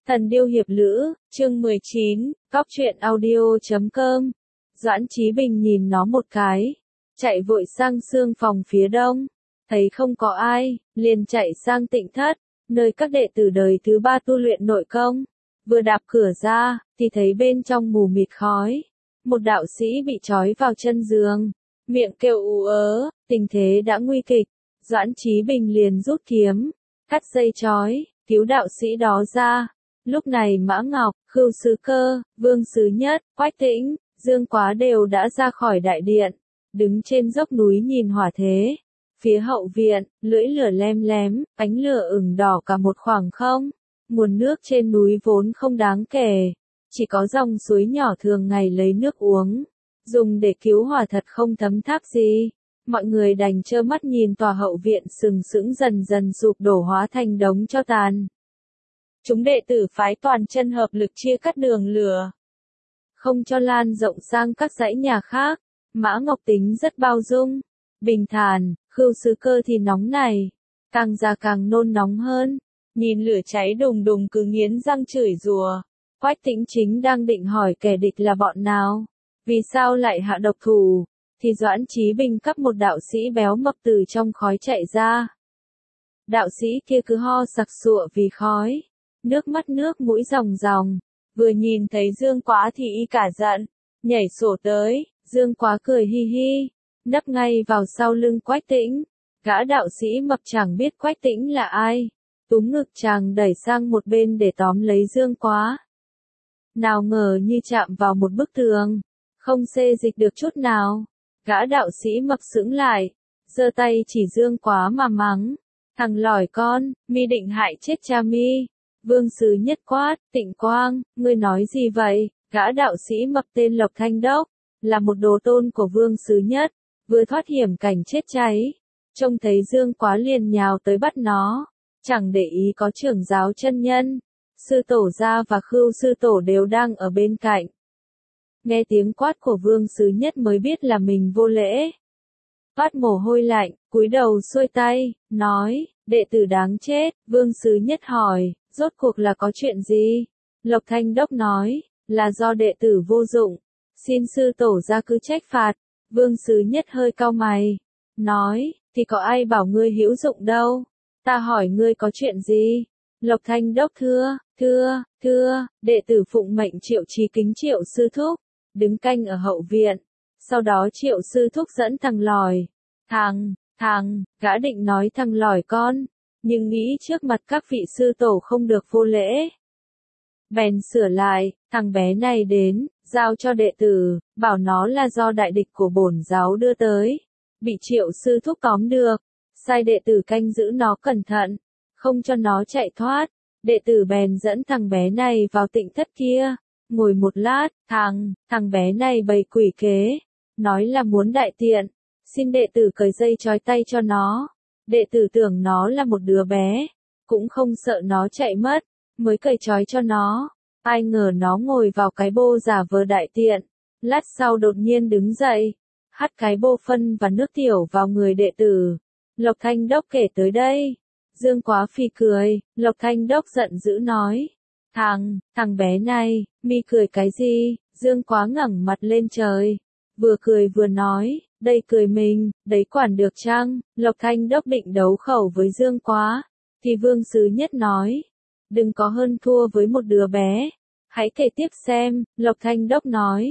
Thần điêu hiệp lữ, chương 19, cóc truyện audio.com. Doãn Chí Bình nhìn nó một cái, chạy vội sang xương phòng phía đông, thấy không có ai, liền chạy sang Tịnh Thất, nơi các đệ tử đời thứ 3 tu luyện nội công. Vừa đạp cửa ra, thì thấy bên trong mù mịt khói, một đạo sĩ bị trói vào chân giường, miệng kêu ú ớ, tình thế đã nguy kịch. Doãn Chí Bình liền rút kiếm, cắt dây trói, cứu đạo sĩ đó ra. Lúc này Mã Ngọc, Khưu Sứ Cơ, Vương Sứ Nhất, Quách Tĩnh, Dương Quá đều đã ra khỏi đại điện, đứng trên dốc núi nhìn hỏa thế. Phía hậu viện, lưỡi lửa lem lém, ánh lửa ửng đỏ cả một khoảng không. Nguồn nước trên núi vốn không đáng kể, chỉ có dòng suối nhỏ thường ngày lấy nước uống, dùng để cứu hỏa thật không thấm tháp gì. Mọi người đành trơ mắt nhìn tòa hậu viện sừng sững dần dần sụp đổ hóa thành đống tro tàn. Chúng đệ tử phái toàn chân hợp lực chia cắt đường lửa, không cho lan rộng sang các dãy nhà khác. Mã Ngọc tính rất bao dung, bình thản, Khưu Sứ Cơ thì nóng này, càng già càng nôn nóng hơn, nhìn lửa cháy đùng đùng cứ nghiến răng chửi rủa. Quách Tĩnh chính đang định hỏi kẻ địch là bọn nào, vì sao lại hạ độc thủ, thì Doãn Chí Bình cắp một đạo sĩ béo mập từ trong khói chạy ra. Đạo sĩ kia cứ ho sặc sụa vì khói, nước mắt nước mũi ròng ròng, vừa nhìn thấy Dương Quá thì y cả giận, nhảy sổ tới. Dương Quá cười hi hi, nấp ngay vào sau lưng Quách Tĩnh. Gã đạo sĩ mập chẳng biết Quách Tĩnh là ai, túm ngực chàng đẩy sang một bên để tóm lấy Dương Quá. Nào ngờ như chạm vào một bức tường, không xê dịch được chút nào. Gã đạo sĩ mập sững lại, giơ tay chỉ Dương Quá mà mắng, thằng lỏi con, mi định hại chết cha mi. Vương Sứ Nhất quát, Tịnh Quang, ngươi nói gì vậy? Gã đạo sĩ mập tên Lộc Thanh Đốc, là một đồ tôn của Vương Sứ Nhất, vừa thoát hiểm cảnh chết cháy. Trông thấy Dương Quá liền nhào tới bắt nó, chẳng để ý có trưởng giáo chân nhân, sư tổ gia và Khưu sư tổ đều đang ở bên cạnh. Nghe tiếng quát của Vương Sứ Nhất mới biết là mình vô lễ. Toát mồ hôi lạnh, cúi đầu xuôi tay, nói, đệ tử đáng chết. Vương Sứ Nhất hỏi, rốt cuộc là có chuyện gì? Lộc Thanh Đốc nói, là do đệ tử vô dụng, xin sư tổ ra cứ trách phạt. Vương Sứ Nhất hơi cau mày, nói, thì có ai bảo ngươi hữu dụng đâu, ta hỏi ngươi có chuyện gì? Lộc Thanh Đốc thưa, đệ tử phụng mệnh Triệu Chí kính Triệu sư thúc, đứng canh ở hậu viện. Sau đó Triệu sư thúc dẫn thằng lòi, gã định nói thằng lòi con, nhưng nghĩ trước mặt các vị sư tổ không được vô lễ, bèn sửa lại, thằng bé này đến, giao cho đệ tử, bảo nó là do đại địch của bổn giáo đưa tới, bị Triệu sư thúc tóm được, sai đệ tử canh giữ nó cẩn thận, không cho nó chạy thoát. Đệ tử bèn dẫn thằng bé này vào Tịnh Thất kia, ngồi một lát, thằng bé này bày quỷ kế, nói là muốn đại tiện, xin đệ tử cởi dây trói tay cho nó. Đệ tử tưởng nó là một đứa bé, cũng không sợ nó chạy mất, mới cởi trói cho nó. Ai ngờ nó ngồi vào cái bô giả vờ đại tiện, lát sau đột nhiên đứng dậy, hắt cái bô phân và nước tiểu vào người đệ tử. Lộc Thanh Đốc kể tới đây, Dương Quá phì cười. Lộc Thanh Đốc giận dữ nói, thằng bé này, mi cười cái gì? Dương Quá ngẩng mặt lên trời, vừa cười vừa nói, đây cười mình, đấy quản được chăng? Lộc Thanh Đốc định đấu khẩu với Dương Quá, thì Vương Sứ Nhất nói, đừng có hơn thua với một đứa bé, hãy kể tiếp xem. Lộc Thanh Đốc nói,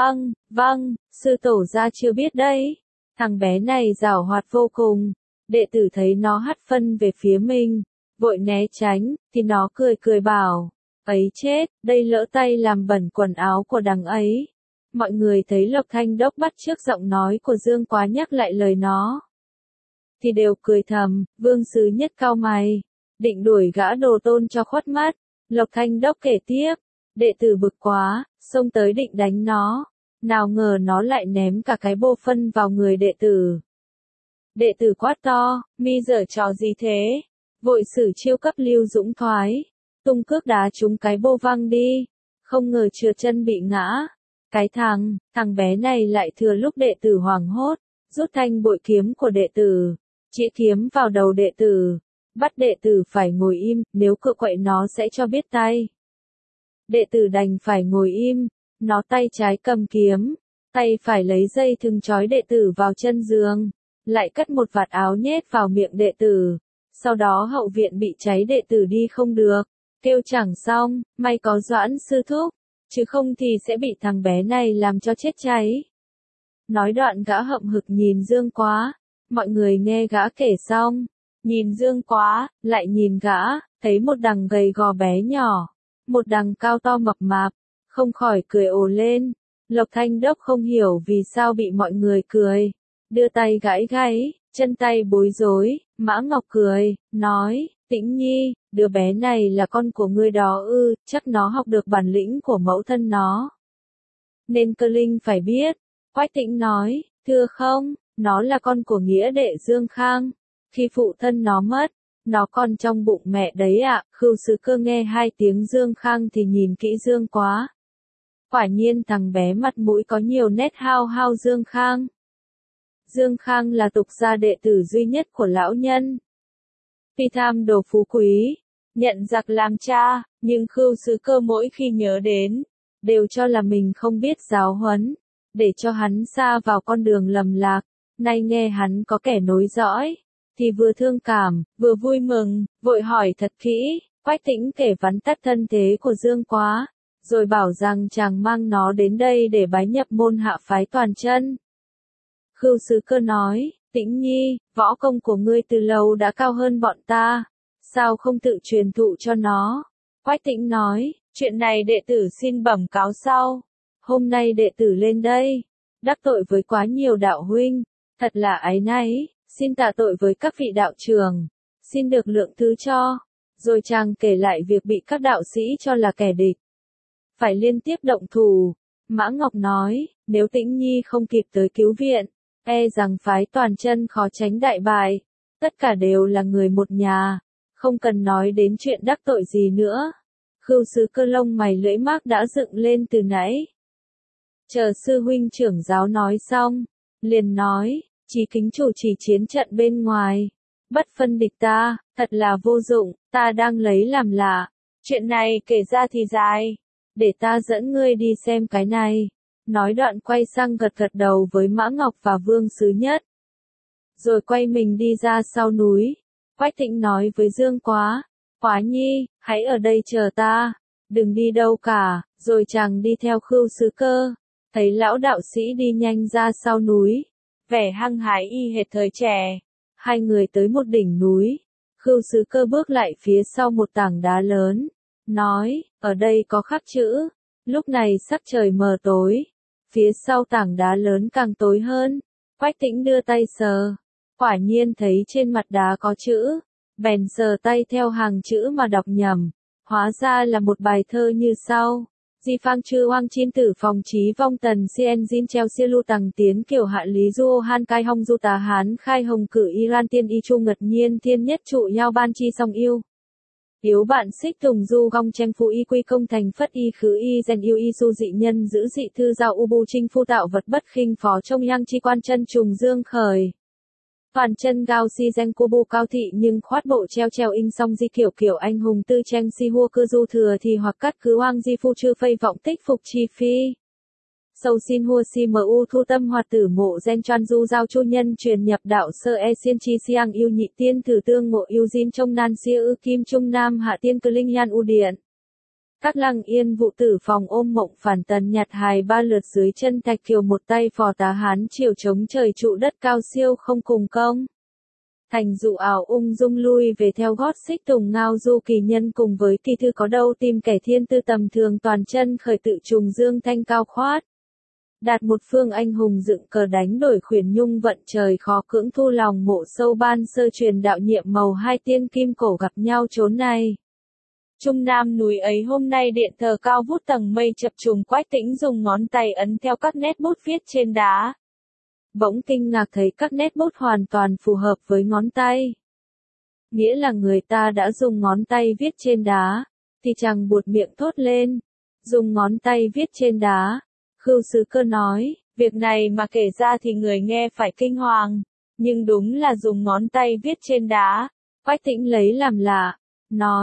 vâng, sư tổ gia chưa biết đấy. Thằng bé này giảo hoạt vô cùng, đệ tử thấy nó hắt phân về phía mình, vội né tránh, thì nó cười bảo, ấy chết, đây lỡ tay làm bẩn quần áo của đằng ấy. Mọi người thấy Lộc Thanh Đốc bắt chước giọng nói của Dương Quá nhắc lại lời nó, thì đều cười thầm. Vương Sứ Nhất cau mày, định đuổi gã đồ tôn cho khuất mắt. Lộc Thanh Đốc kể tiếp, đệ tử bực quá, xông tới định đánh nó, nào ngờ nó lại ném cả cái bô phân vào người đệ tử. Đệ tử quát to, mi giở trò gì thế? Vội sử chiêu cấp Lưu Dũng Thoái, tung cước đá trúng cái bô văng đi, không ngờ trượt chân bị ngã. Cái thằng bé này lại thừa lúc đệ tử hoảng hốt, rút thanh bội kiếm của đệ tử, chĩa kiếm vào đầu đệ tử, bắt đệ tử phải ngồi im, nếu cựa quậy nó sẽ cho biết tay. Đệ tử đành phải ngồi im, nó tay trái cầm kiếm, tay phải lấy dây thừng trói đệ tử vào chân giường, lại cất một vạt áo nhét vào miệng đệ tử. Sau đó hậu viện bị cháy đệ tử đi không được, kêu chẳng xong, may có Doãn sư thúc, chứ không thì sẽ bị thằng bé này làm cho chết cháy. Nói đoạn gã hậm hực nhìn Dương Quá, mọi người nghe gã kể xong, nhìn Dương Quá, lại nhìn gã, thấy một đằng gầy gò bé nhỏ, một đằng cao to mập mạp, không khỏi cười ồ lên. Lộc Thanh Đốc không hiểu vì sao bị mọi người cười, đưa tay gãi gáy, chân tay bối rối. Mã Ngọc cười, nói, Tĩnh Nhi, đứa bé này là con của ngươi đó ư, chắc nó học được bản lĩnh của mẫu thân nó. Nên Cơ Linh phải biết. Quách Tĩnh nói, thưa không, nó là con của nghĩa đệ Dương Khang. Khi phụ thân nó mất, nó còn trong bụng mẹ đấy ạ. Khưu Sứ Cơ nghe hai tiếng Dương Khang thì nhìn kỹ Dương Quá. Quả nhiên thằng bé mặt mũi có nhiều nét hao hao Dương Khang. Dương Khang là tục gia đệ tử duy nhất của lão nhân. Phi tham đồ phú quý, nhận giặc làm cha, nhưng Khưu Sứ Cơ mỗi khi nhớ đến, đều cho là mình không biết giáo huấn, để cho hắn sa vào con đường lầm lạc. Nay nghe hắn có kẻ nối dõi, thì vừa thương cảm, vừa vui mừng, vội hỏi thật kỹ. Quách Tĩnh kể vắn tắt thân thế của Dương Quá, rồi bảo rằng chàng mang nó đến đây để bái nhập môn hạ phái Toàn Chân. Khưu Sứ Cơ nói, Tĩnh Nhi, võ công của ngươi từ lâu đã cao hơn bọn ta, sao không tự truyền thụ cho nó? Quách Tĩnh nói, chuyện này đệ tử xin bẩm cáo sau. Hôm nay đệ tử lên đây, đắc tội với quá nhiều đạo huynh, thật là áy náy, xin tạ tội với các vị đạo trưởng, xin được lượng thứ cho. Rồi chàng kể lại việc bị các đạo sĩ cho là kẻ địch, phải liên tiếp động thủ. Mã Ngọc nói, nếu Tĩnh Nhi không kịp tới cứu viện, e rằng phái Toàn Chân khó tránh đại bại. Tất cả đều là người một nhà, không cần nói đến chuyện đắc tội gì nữa. Khưu Sứ Cơ lông mày lưỡi mác đã dựng lên từ nãy. Chờ sư huynh trưởng giáo nói xong, liền nói, Chí Kính chủ chỉ chiến trận bên ngoài, bất phân địch ta, thật là vô dụng, ta đang lấy làm lạ. Chuyện này kể ra thì dài, để ta dẫn ngươi đi xem cái này. Nói đoạn quay sang gật gật đầu với Mã Ngọc và Vương Sứ Nhất. Rồi quay mình đi ra sau núi. Quách Tĩnh nói với Dương Quá, Quá Nhi, hãy ở đây chờ ta, đừng đi đâu cả. Rồi chàng đi theo Khưu Sứ Cơ, thấy lão đạo sĩ đi nhanh ra sau núi, vẻ hăng hái y hệt thời trẻ. Hai người tới một đỉnh núi, Khưu Sứ Cơ bước lại phía sau một tảng đá lớn, nói, ở đây có khắc chữ. Lúc này sắc trời mờ tối, phía sau tảng đá lớn càng tối hơn. Quách Tĩnh đưa tay sờ, quả nhiên thấy trên mặt đá có chữ, bèn sờ tay theo hàng chữ mà đọc nhầm, hóa ra là một bài thơ như sau. Di phang chư hoang chin tử phòng trí vong tần cien jin treo sia lu tằng tiến kiểu hạ lý du han cai hong du tà hán khai hồng cử Iran tiên y chu ngật nhiên thiên nhất trụ nhau ban chi song yêu. Yếu bạn xích tùng du gong chem phụ y quy công thành phất y khứ y gen yêu y su dị nhân giữ dị thư giao u bu trinh phu tạo vật bất khinh phó trong yang chi quan chân trùng dương khởi. Toàn chân gao si gen cô bu cao thị nhưng khoát bộ treo treo in song di kiểu kiểu anh hùng tư tranh si hua cư du thừa thì hoặc cắt cứ hoang di phu chư phây vọng tích phục chi phi. Sâu xin hua si mu thu tâm hoạt tử mộ gen choan du giao chu nhân truyền nhập đạo sơ e xiên chi siang yêu nhị tiên thử tương ngộ yêu diên trong nan sia ư kim trung nam hạ tiên cơ linh yan u điện. Các lăng yên vụ tử phòng ôm mộng phản tần nhặt hài ba lượt dưới chân thạch kiều một tay phò tá hán chiều chống trời trụ đất cao siêu không cùng công. Thành dụ ảo ung dung lui về theo gót xích tùng ngao du kỳ nhân cùng với kỳ thư có đâu tìm kẻ thiên tư tầm thường toàn chân khởi tự trùng dương thanh cao khoát. Đạt một phương anh hùng dựng cờ đánh đổi khuyển nhung vận trời khó cưỡng thu lòng mộ sâu ban sơ truyền đạo nhiệm màu hai tiên kim cổ gặp nhau chốn này. Trung Nam núi ấy hôm nay điện thờ cao vút tầng mây chập trùng. Quách Tĩnh dùng ngón tay ấn theo các nét bút viết trên đá. Bỗng kinh ngạc thấy các nét bút hoàn toàn phù hợp với ngón tay. Nghĩa là người ta đã dùng ngón tay viết trên đá, thì chàng buột miệng thốt lên. Dùng ngón tay viết trên đá. Khưu Sứ Cơ nói, việc này mà kể ra thì người nghe phải kinh hoàng, nhưng đúng là dùng ngón tay viết trên đá. Quách Tĩnh lấy làm lạ, nói,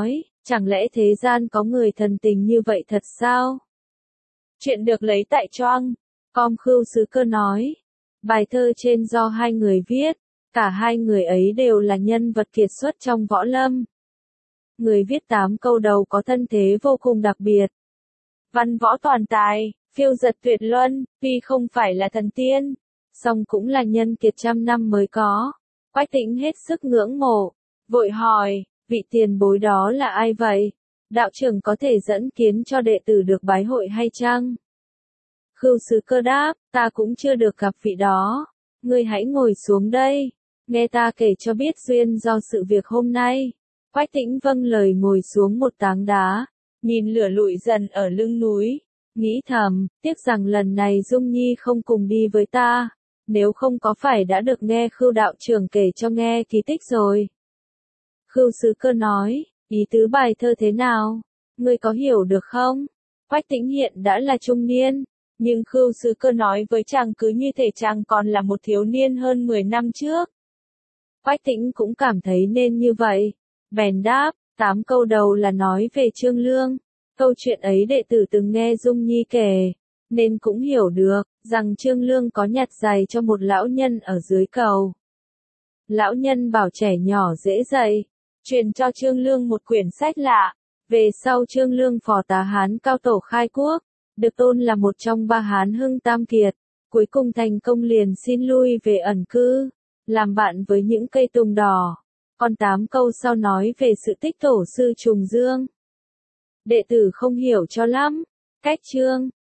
Chẳng lẽ thế gian có người thần tình như vậy thật sao? Chuyện được lấy tại Choang com. Khưu Sứ Cơ nói. Bài thơ trên do hai người viết, cả hai người ấy đều là nhân vật kiệt xuất trong võ lâm. Người viết 8 câu đầu có thân thế vô cùng đặc biệt. Văn võ toàn tài, phiêu giật tuyệt luân, tuy không phải là thần tiên, song cũng là nhân kiệt trăm năm mới có. Quách Tĩnh hết sức ngưỡng mộ, vội hỏi, vị tiền bối đó là ai vậy? Đạo trưởng có thể dẫn kiến cho đệ tử được bái hội hay chăng? Khưu Sứ Cơ đáp, ta cũng chưa được gặp vị đó. Ngươi hãy ngồi xuống đây, nghe ta kể cho biết duyên do sự việc hôm nay. Quách Tĩnh vâng lời ngồi xuống một tảng đá, nhìn lửa lụi dần ở lưng núi, nghĩ thầm, tiếc rằng lần này Dung Nhi không cùng đi với ta, nếu không có phải đã được nghe Khưu đạo trưởng kể cho nghe kỳ tích rồi. Khưu Sứ Cơ nói, ý tứ bài thơ thế nào? Ngươi có hiểu được không? Quách Tĩnh hiện đã là trung niên, nhưng Khưu Sứ Cơ nói với chàng cứ như thể chàng còn là một thiếu niên hơn 10 năm trước. Quách Tĩnh cũng cảm thấy nên như vậy, bèn đáp, 8 câu đầu là nói về Trương Lương. Câu chuyện ấy đệ tử từng nghe Dung Nhi kể, nên cũng hiểu được, rằng Trương Lương có nhặt giày cho một lão nhân ở dưới cầu. Lão nhân bảo trẻ nhỏ dễ dạy, truyền cho Trương Lương một quyển sách lạ. Về sau Trương Lương phò tá Hán cao tổ khai quốc, được tôn là một trong 3 Hán hưng tam kiệt, cuối cùng thành công liền xin lui về ẩn cư, làm bạn với những cây tùng đỏ. Còn 8 câu sau nói về sự tích tổ sư Trùng Dương. Đệ tử không hiểu cho lắm. Cách chương